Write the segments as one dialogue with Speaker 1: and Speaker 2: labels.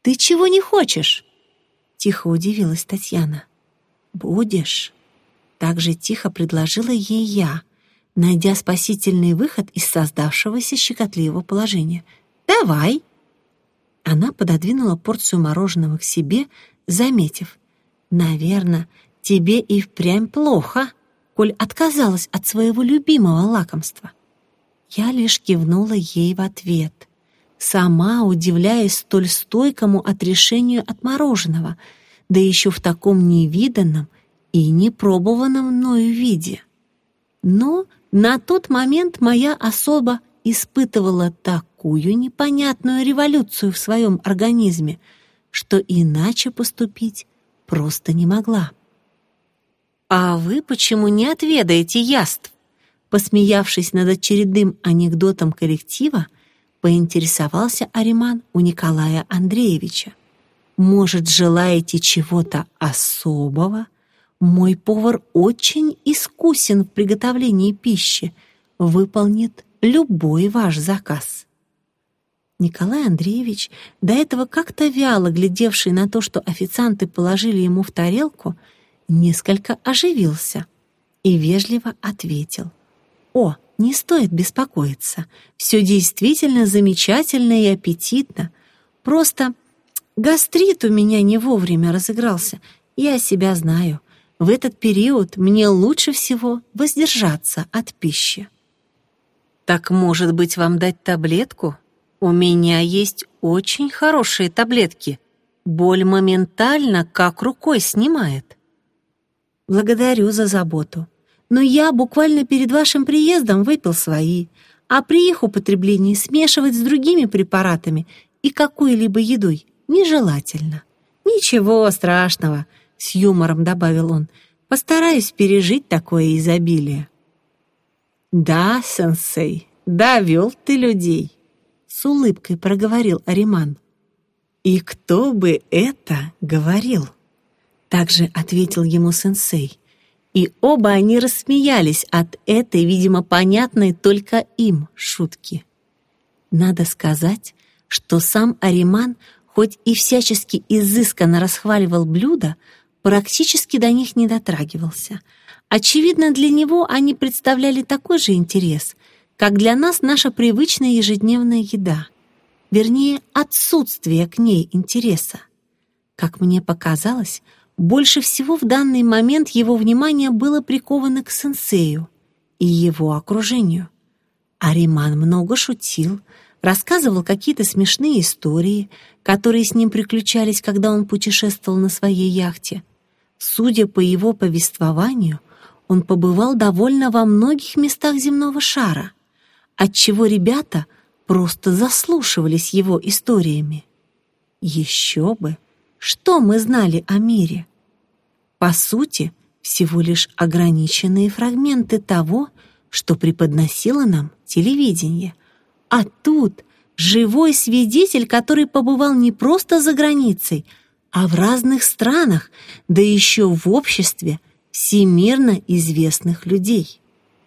Speaker 1: Ты чего не хочешь?» Тихо удивилась Татьяна. «Будешь?» Так же тихо предложила ей я, найдя спасительный выход из создавшегося щекотливого положения. «Давай!» Она пододвинула порцию мороженого к себе, заметив: «Наверное, тебе и впрямь плохо, коль отказалась от своего любимого лакомства». Я лишь кивнула ей в ответ, сама удивляясь столь стойкому отрешению от мороженого, да еще в таком невиданном и непробованном мною виде. Но на тот момент моя особа испытывала такую непонятную революцию в своем организме, что иначе поступить просто не могла. «А вы почему не отведаете яств?» Посмеявшись над очередным анекдотом коллектива, поинтересовался Ариман у Николая Андреевича. «Может, желаете чего-то особого? Мой повар очень искусен в приготовлении пищи, выполнит любой ваш заказ». Николай Андреевич, до этого как-то вяло глядевший на то, что официанты положили ему в тарелку, несколько оживился и вежливо ответил: «О, не стоит беспокоиться, все действительно замечательно и аппетитно. Просто гастрит у меня не вовремя разыгрался, я себя знаю. В этот период мне лучше всего воздержаться от пищи». «Так, может быть, вам дать таблетку? У меня есть очень хорошие таблетки. Боль моментально как рукой снимает». «Благодарю за заботу. Но я буквально перед вашим приездом выпил свои, а при их употреблении смешивать с другими препаратами и какой-либо едой нежелательно». «Ничего страшного», — с юмором добавил он, — «постараюсь пережить такое изобилие». «Да, сенсей, довел ты людей», — с улыбкой проговорил Ариман. «И кто бы это говорил?» Также ответил ему сенсей. И оба они рассмеялись от этой, видимо, понятной только им шутки. Надо сказать, что сам Ариман, хоть и всячески изысканно расхваливал блюда, практически до них не дотрагивался. Очевидно, для него они представляли такой же интерес, как для нас наша привычная ежедневная еда. Вернее, отсутствие к ней интереса. Как мне показалось, больше всего в данный момент его внимание было приковано к сенсею и его окружению. Ариман много шутил, рассказывал какие-то смешные истории, которые с ним приключались, когда он путешествовал на своей яхте. Судя по его повествованию, он побывал довольно во многих местах земного шара, отчего ребята просто заслушивались его историями. Еще бы! Что мы знали о мире? По сути, всего лишь ограниченные фрагменты того, что преподносило нам телевидение. А тут живой свидетель, который побывал не просто за границей, а в разных странах, да еще в обществе всемирно известных людей.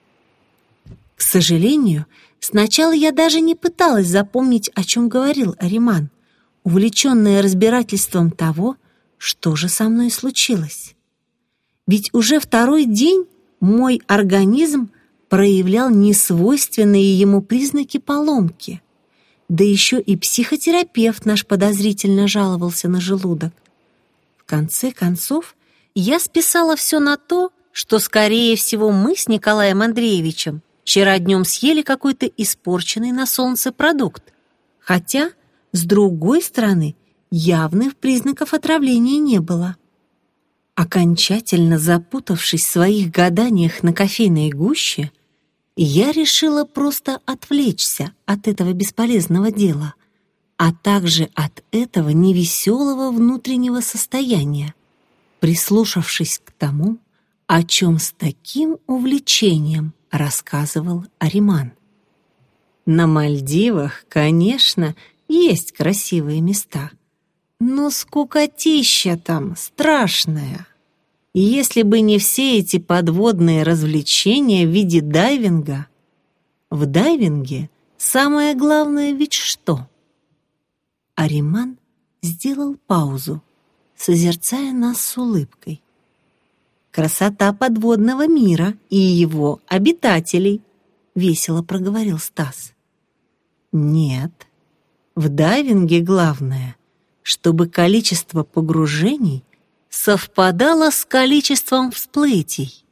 Speaker 1: К сожалению, сначала я даже не пыталась запомнить, о чем говорил Ариман, увлеченная разбирательством того, что же со мной случилось. Ведь уже второй день мой организм проявлял несвойственные ему признаки поломки. Да еще и психотерапевт наш подозрительно жаловался на желудок. В конце концов, я списала все на то, что, скорее всего, мы с Николаем Андреевичем вчера днем съели какой-то испорченный на солнце продукт. Хотя, с другой стороны, явных признаков отравления не было. Окончательно запутавшись в своих гаданиях на кофейной гуще, я решила просто отвлечься от этого бесполезного дела, а также от этого невеселого внутреннего состояния, прислушавшись к тому, о чем с таким увлечением рассказывал Ариман. На Мальдивах, конечно, есть красивые места, но скукотища там страшная. И если бы не все эти подводные развлечения в виде дайвинга, в дайвинге самое главное ведь что? Ариман сделал паузу, созерцая нас с улыбкой. «Красота подводного мира и его обитателей», — весело проговорил Стас. «Нет, в дайвинге главное, чтобы количество погружений совпадало с количеством всплытий».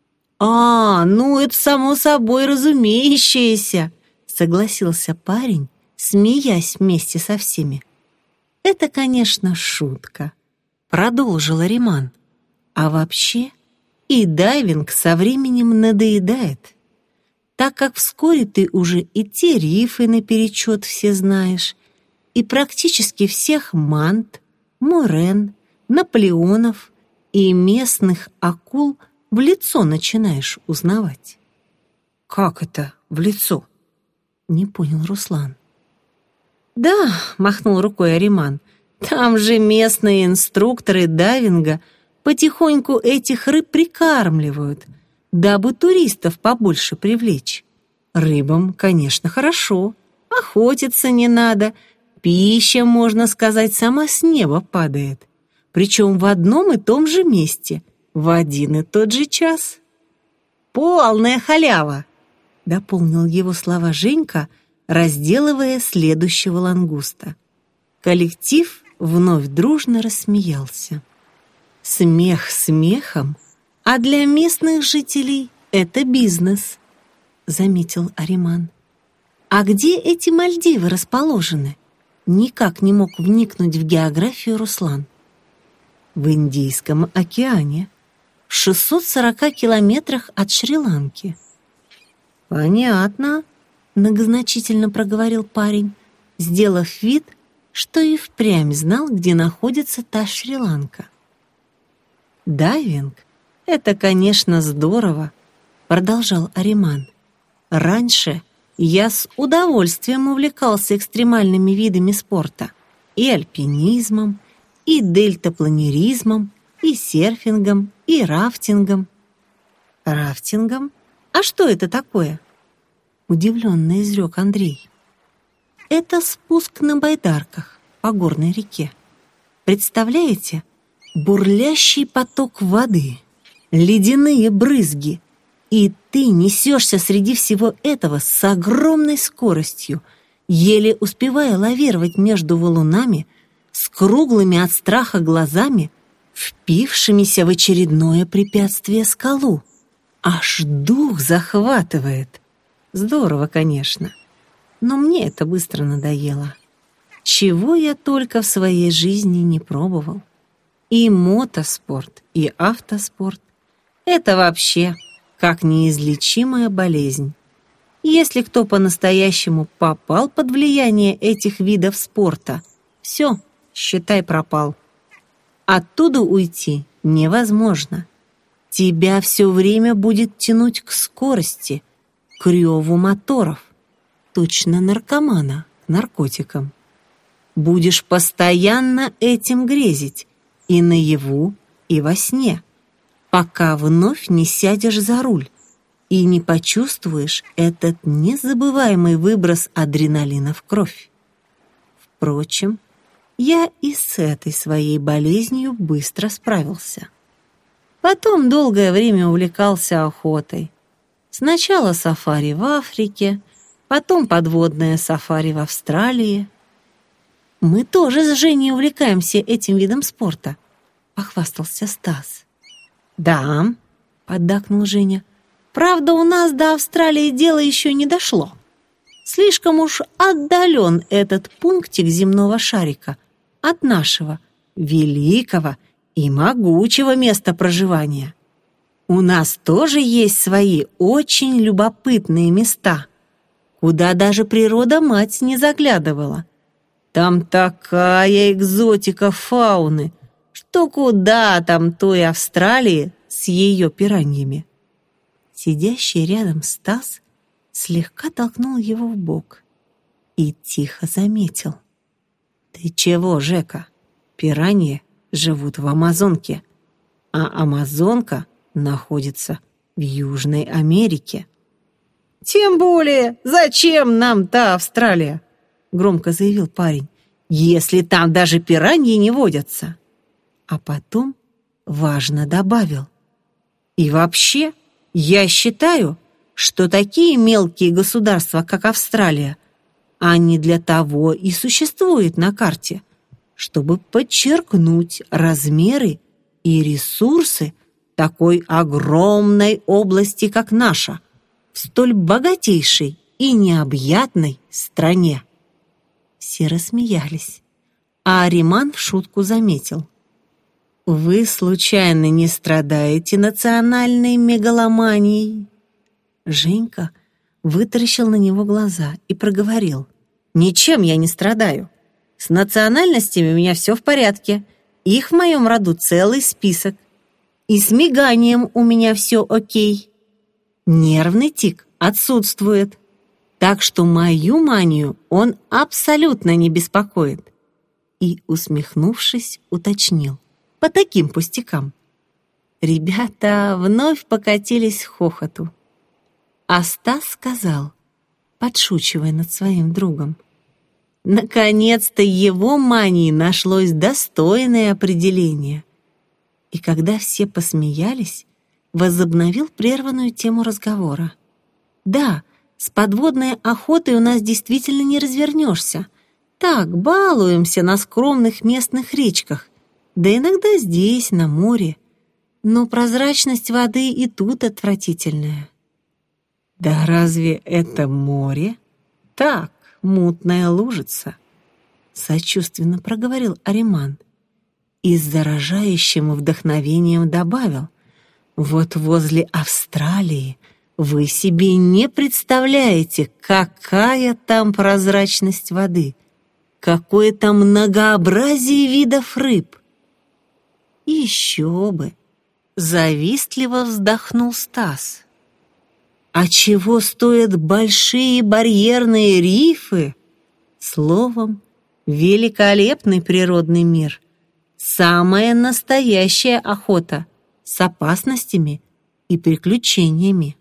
Speaker 1: Ну это само собой разумеющееся», — согласился парень, смеясь вместе со всеми. «Это, конечно, шутка», — продолжил Ариман. «А вообще и дайвинг со временем надоедает, так как вскоре ты уже и те рифы наперечет все знаешь, и практически всех мант, мурен, наполеонов и местных акул в лицо начинаешь узнавать». «Как это в лицо?» — не понял Руслан. «Да», — махнул рукой Ариман, «там же местные инструкторы дайвинга потихоньку этих рыб прикармливают, дабы туристов побольше привлечь. Рыбам, конечно, хорошо, охотиться не надо, пища, можно сказать, сама с неба падает, причем в одном и том же месте, в один и тот же час». «Полная халява», — дополнил его слова Женька, разделывая следующего лангуста. Коллектив вновь дружно рассмеялся. Смех смехом, а для местных жителей это бизнес, заметил Ариман. А где эти Мальдивы расположены? Никак не мог вникнуть в географию Руслан. В Индийском океане, в 640 километрах от Шри-Ланки. Понятно, многозначительно проговорил парень, сделав вид, что и впрямь знал, где находится та Шри-Ланка. «Дайвинг — это, конечно, здорово», — продолжал Ариман. «Раньше я с удовольствием увлекался экстремальными видами спорта, и альпинизмом, и дельтапланеризмом, и серфингом, и рафтингом». «Рафтингом? А что это такое?» — удивленно изрек Андрей. «Это спуск на байдарках по горной реке. Представляете? Бурлящий поток воды, ледяные брызги, и ты несешься среди всего этого с огромной скоростью, еле успевая лавировать между валунами, с круглыми от страха глазами, впившимися в очередное препятствие скалу. Аж дух захватывает. Здорово, конечно, но мне это быстро надоело. Чего я только в своей жизни не пробовал. И мотоспорт, и автоспорт — это вообще как неизлечимая болезнь. Если кто по-настоящему попал под влияние этих видов спорта, все, считай, пропал. Оттуда уйти невозможно. Тебя все время будет тянуть к скорости, к реву моторов, точно наркомана к наркотикам. Будешь постоянно этим грезить, и наяву, и во сне, пока вновь не сядешь за руль и не почувствуешь этот незабываемый выброс адреналина в кровь. Впрочем, я и с этой своей болезнью быстро справился. Потом долгое время увлекался охотой. Сначала сафари в Африке, потом подводное сафари в Австралии. «Мы тоже с Женей увлекаемся этим видом спорта», — похвастался Стас. «Да», — поддакнул Женя, — «правда, у нас до Австралии дело еще не дошло. Слишком уж отдален этот пунктик земного шарика от нашего великого и могучего места проживания. У нас тоже есть свои очень любопытные места, куда даже природа-мать не заглядывала. Там такая экзотика фауны, что куда там той Австралии с ее пираньями». Сидящий рядом Стас слегка толкнул его в бок и тихо заметил: «Ты чего, Жека? Пираньи живут в Амазонке, а Амазонка находится в Южной Америке». «Тем более, зачем нам та Австралия?» — громко заявил парень. если там даже пираньи не водятся. А потом важно добавил: и вообще, я считаю, что такие мелкие государства, как Австралия, они для того и существуют на карте, чтобы подчеркнуть размеры и ресурсы такой огромной области, как наша, в столь богатейшей и необъятной стране. Все рассмеялись, а Ариман в шутку заметил: «Вы случайно не страдаете национальной мегаломанией?» Женька вытаращил на него глаза и проговорил: «Ничем я не страдаю. С национальностями у меня все в порядке. Их в моем роду целый список. И с миганием у меня все окей. Нервный тик отсутствует. Так что мою манию он абсолютно не беспокоит». И, усмехнувшись, уточнил: «По таким пустякам». Ребята вновь покатились к хохоту. А Стас сказал, подшучивая над своим другом: наконец-то его мании нашлось достойное определение. И когда все посмеялись, возобновил прерванную тему разговора. Да, с подводной охотой у нас действительно не развернешься. Так, балуемся на скромных местных речках, да иногда здесь, на море. Но прозрачность воды и тут отвратительная. Да разве это море? Так, мутная лужица, сочувственно проговорил Ариман и с заражающим вдохновением добавил: вот возле Австралии вы себе не представляете, какая там прозрачность воды, какое там многообразие видов рыб. Еще бы, завистливо вздохнул Стас. А чего стоят большие барьерные рифы? Словом, великолепный природный мир. Самая настоящая охота с опасностями и приключениями.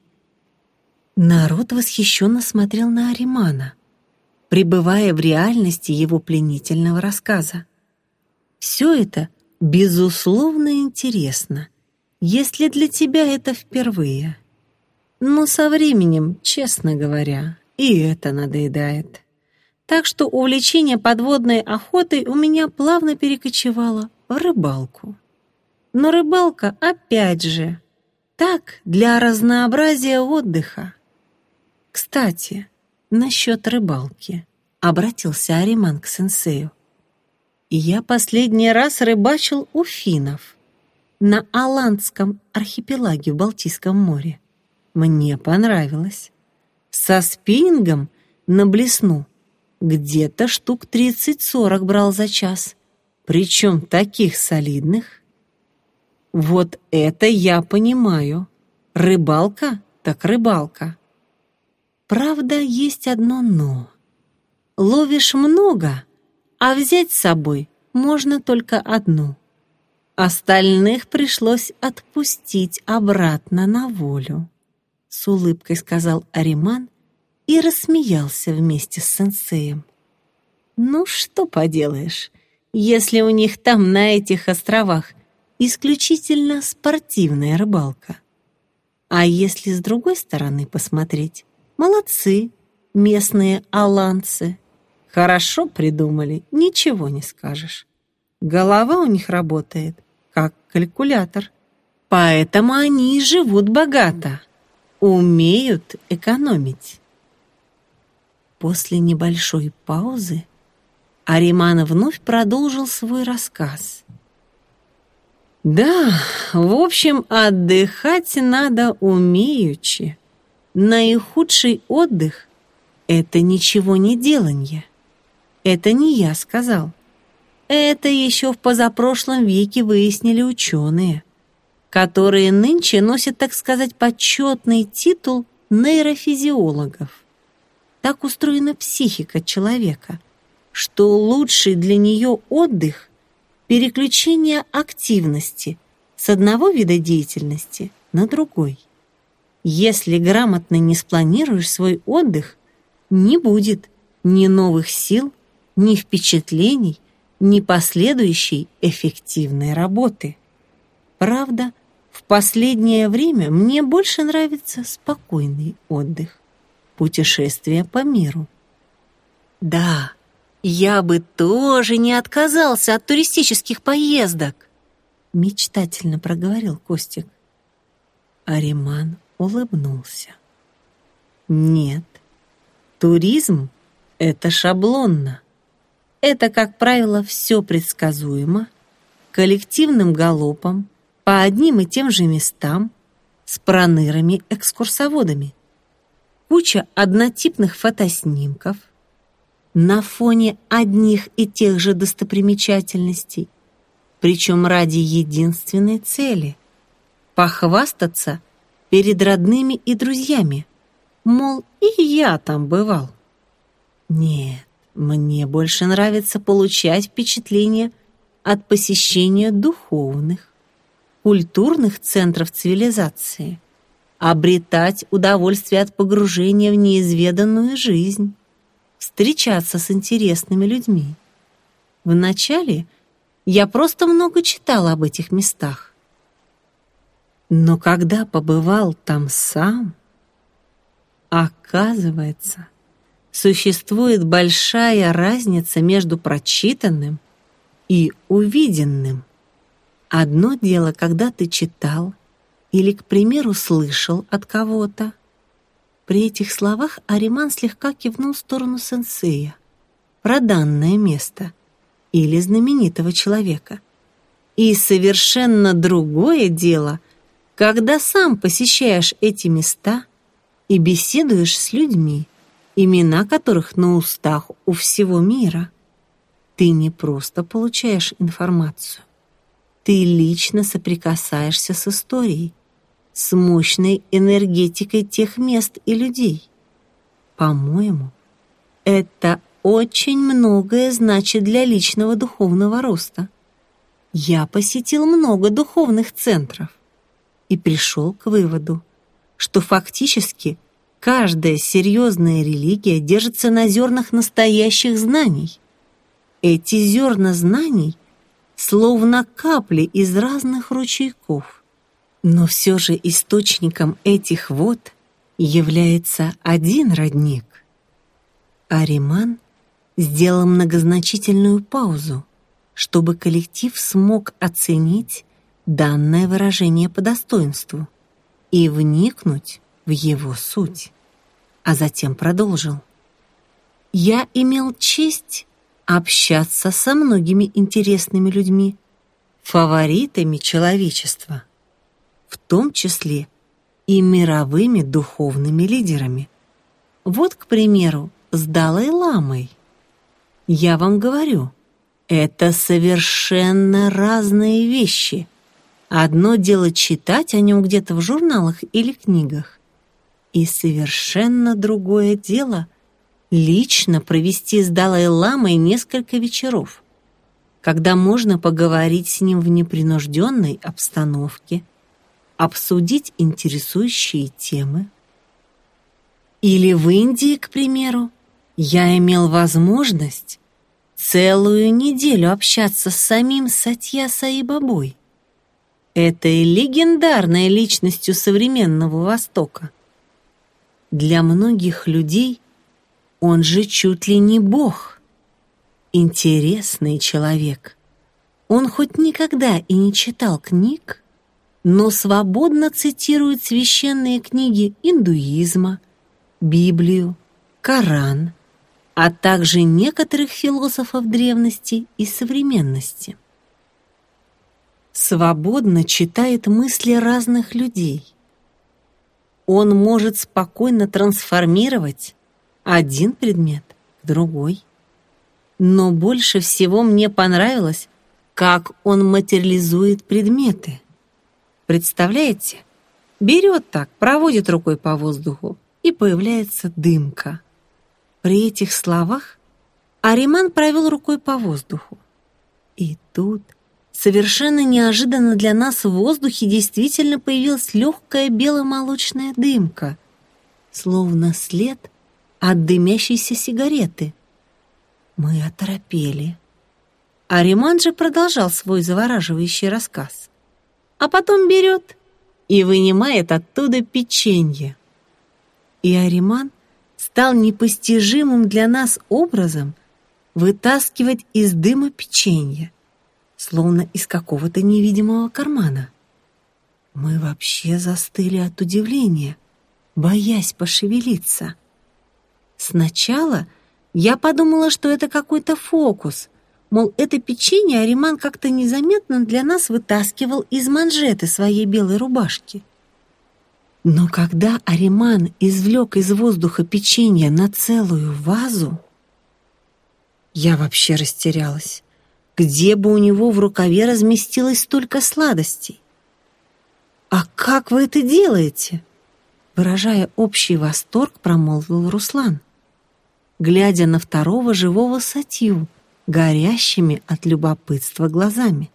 Speaker 1: Народ восхищенно смотрел на Аримана, пребывая в реальности его пленительного рассказа. Все это, безусловно, интересно, если для тебя это впервые. Но со временем, честно говоря, и это надоедает. Так что увлечение подводной охотой у меня плавно перекочевало в рыбалку. Но рыбалка, опять же, так, для разнообразия отдыха. Кстати, насчет рыбалки, обратился Ариман к сенсею. Я последний раз рыбачил у финнов на Аландском архипелаге в Балтийском море. Мне понравилось. Со спиннингом на блесну где-то штук 30-40 брал за час. Причем таких солидных. Вот это я понимаю. Рыбалка так рыбалка. Правда, есть одно «но». Ловишь много, а взять с собой можно только одну. Остальных пришлось отпустить обратно на волю. С улыбкой сказал Ариман и рассмеялся вместе с сенсеем. Ну, что поделаешь, если у них там на этих островах исключительно спортивная рыбалка. А если с другой стороны посмотреть, молодцы, местные аланцы. Хорошо придумали, ничего не скажешь. Голова у них работает, как калькулятор. Поэтому они и живут богато. Умеют экономить. После небольшой паузы Ариман вновь продолжил свой рассказ. Да, в общем, отдыхать надо умеючи. Наихудший отдых — это ничего не деланье. Это не я сказал. Это еще в позапрошлом веке выяснили ученые, которые нынче носят, так сказать, почетный титул нейрофизиологов. Так устроена психика человека, что лучший для нее отдых — переключение активности с одного вида деятельности на другой. Если грамотно не спланируешь свой отдых, не будет ни новых сил, ни впечатлений, ни последующей эффективной работы. Правда, в последнее время мне больше нравится спокойный отдых, путешествие по миру. Да, я бы тоже не отказался от туристических поездок, мечтательно проговорил Костик. Ариман улыбнулся. Нет, туризм — это шаблонно. Это, как правило, все предсказуемо, коллективным галопом, по одним и тем же местам, с пронырами-экскурсоводами. Куча однотипных фотоснимков на фоне одних и тех же достопримечательностей, причем ради единственной цели — похвастаться перед родными и друзьями, мол, и я там бывал. Нет, мне больше нравится получать впечатление от посещения духовных, культурных центров цивилизации, обретать удовольствие от погружения в неизведанную жизнь, встречаться с интересными людьми. Вначале я просто много читала об этих местах. Но когда побывал там сам, оказывается, существует большая разница между прочитанным и увиденным. Одно дело, когда ты читал или, к примеру, слышал от кого-то. При этих словах Ариман слегка кивнул в сторону сенсея, про данное место или знаменитого человека. И совершенно другое дело, когда сам посещаешь эти места и беседуешь с людьми, имена которых на устах у всего мира. Ты не просто получаешь информацию. Ты лично соприкасаешься с историей, с мощной энергетикой тех мест и людей. По-моему, это очень многое значит для личного духовного роста. Я посетил много духовных центров и пришел к выводу, что фактически каждая серьезная религия держится на зернах настоящих знаний. Эти зерна знаний словно капли из разных ручейков. Но все же источником этих вод является один родник. Ариман сделал многозначительную паузу, чтобы коллектив смог оценить данное выражение по достоинству и вникнуть в его суть, а затем продолжил. Я имел честь общаться со многими интересными людьми, фаворитами человечества, в том числе и мировыми духовными лидерами. Вот, к примеру, с Далай-ламой. Я вам говорю, это совершенно разные вещи. Одно дело читать о нем где-то в журналах или книгах, и совершенно другое дело лично провести с Далай-ламой несколько вечеров, когда можно поговорить с ним в непринужденной обстановке, обсудить интересующие темы. Или в Индии, к примеру, я имел возможность целую неделю общаться с самим Сатья Саи Бабой, этой легендарной личностью современного Востока. Для многих людей он же чуть ли не бог. Интересный человек. Он хоть никогда и не читал книг, но свободно цитирует священные книги индуизма, Библию, Коран, а также некоторых философов древности и современности. Свободно читает мысли разных людей. Он может спокойно трансформировать один предмет в другой. Но больше всего мне понравилось, как он материализует предметы. Представляете? Берет так, проводит рукой по воздуху, и появляется дымка. При этих словах Ариман провел рукой по воздуху. И тут, совершенно неожиданно для нас, в воздухе действительно появилась легкая бело-молочная дымка, словно след от дымящейся сигареты. Мы оторопели. Ариман же продолжал свой завораживающий рассказ. А потом берет и вынимает оттуда печенье. И Ариман стал непостижимым для нас образом вытаскивать из дыма печенье, словно из какого-то невидимого кармана. Мы вообще застыли от удивления, боясь пошевелиться. Сначала я подумала, что это какой-то фокус, мол, это печенье Ариман как-то незаметно для нас вытаскивал из манжеты своей белой рубашки. Но когда Ариман извлек из воздуха печенье на целую вазу, я вообще растерялась. Где бы у него в рукаве разместилось столько сладостей? «А как вы это делаете?» Выражая общий восторг, промолвил Руслан, глядя на второго живого сатью, горящими от любопытства глазами.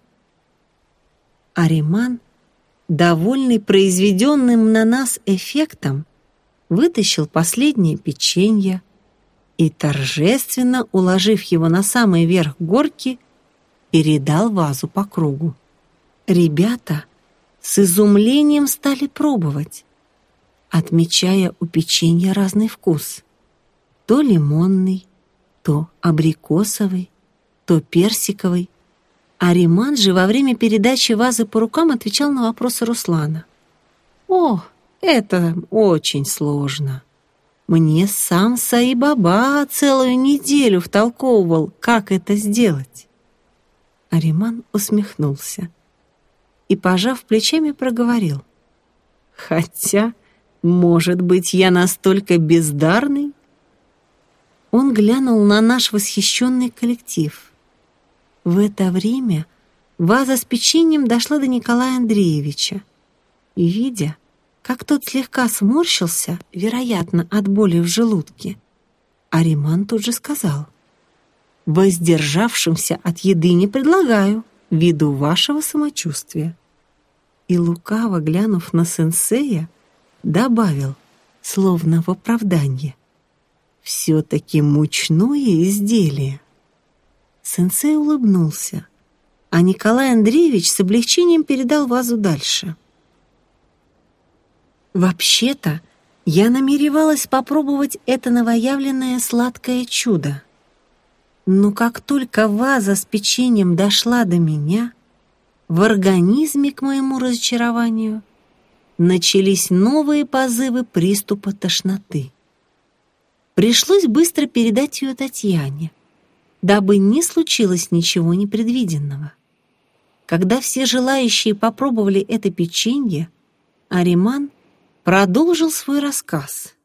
Speaker 1: Ариман, довольный произведенным на нас эффектом, вытащил последнее печенье и, торжественно уложив его на самый верх горки, передал вазу по кругу. Ребята с изумлением стали пробовать, отмечая у печенья разный вкус. То лимонный, то абрикосовый, то персиковый. Ариман же во время передачи вазы по рукам отвечал на вопросы Руслана. «О, это очень сложно. Мне сам Саи-Баба целую неделю втолковывал, как это сделать». Ариман усмехнулся и, пожав плечами, проговорил. «Хотя, может быть, я настолько бездарный?» Он глянул на наш восхищенный коллектив. В это время ваза с печеньем дошла до Николая Андреевича, и, видя, как тот слегка сморщился, вероятно, от боли в желудке, Ариман тут же сказал: «Воздержавшимся от еды не предлагаю, ввиду вашего самочувствия». И, лукаво глянув на сенсея, добавил, словно в оправданье: «Все-таки мучное изделие». Сенсей улыбнулся, а Николай Андреевич с облегчением передал вазу дальше. Вообще-то, я намеревалась попробовать это новоявленное сладкое чудо. Но как только ваза с печеньем дошла до меня, в организме, к моему разочарованию, начались новые позывы приступа тошноты. Пришлось быстро передать ее Татьяне, дабы не случилось ничего непредвиденного. Когда все желающие попробовали это печенье, Ариман продолжил свой рассказ.